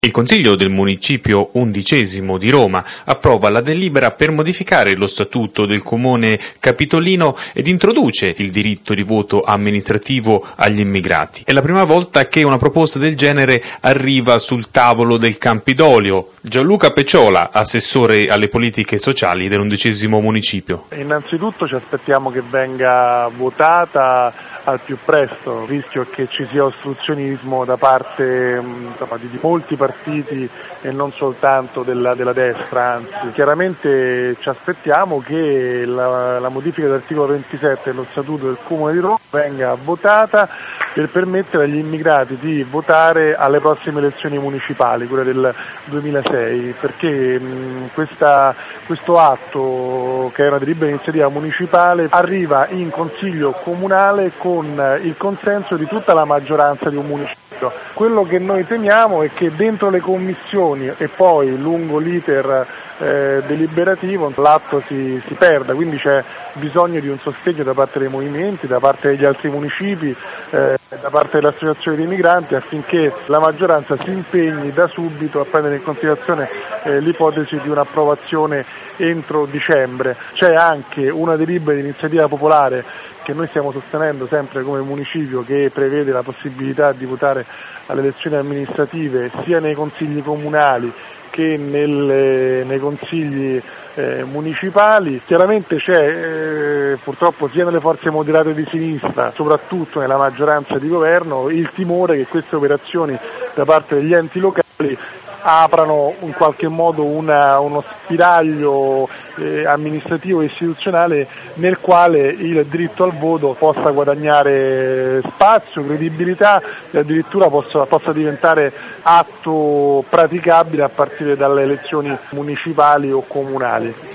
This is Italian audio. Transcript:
Il Consiglio del Municipio XI di Roma approva la delibera per modificare lo statuto del Comune capitolino ed introduce il diritto di voto amministrativo agli immigrati. È la prima volta che una proposta del genere arriva sul tavolo del Campidoglio. Gianluca Pecciola, assessore alle politiche sociali dell'11° Municipio. Innanzitutto ci aspettiamo che venga votata al più presto, il rischio è che ci sia ostruzionismo da parte di molti partiti e non soltanto della destra, anzi. Chiaramente ci aspettiamo che la modifica dell'articolo 27 dello Statuto del Comune di Roma venga votata per permettere agli immigrati di votare alle prossime elezioni municipali, quelle del 2006, perché questo atto, che è una delibera iniziativa municipale, arriva in Consiglio Comunale con il consenso di tutta la maggioranza di un municipio. Quello che noi temiamo è che dentro le commissioni e poi lungo l'iter deliberativo l'atto si perda, quindi c'è bisogno di un sostegno da parte dei movimenti, da parte degli altri municipi, da parte delle associazioni dei migranti, affinché la maggioranza si impegni da subito a prendere in considerazione l'ipotesi di un'approvazione entro dicembre. C'è anche una delibera di iniziativa popolare che noi stiamo sostenendo sempre come municipio, che prevede la possibilità di votare alle elezioni amministrative sia nei consigli comunali che nei consigli municipali. Chiaramente c'è purtroppo sia nelle forze moderate di sinistra, soprattutto nella maggioranza di governo, il timore che queste operazioni da parte degli enti locali aprano in qualche modo uno spiraglio amministrativo e istituzionale nel quale il diritto al voto possa guadagnare spazio, credibilità e addirittura possa diventare atto praticabile a partire dalle elezioni municipali o comunali.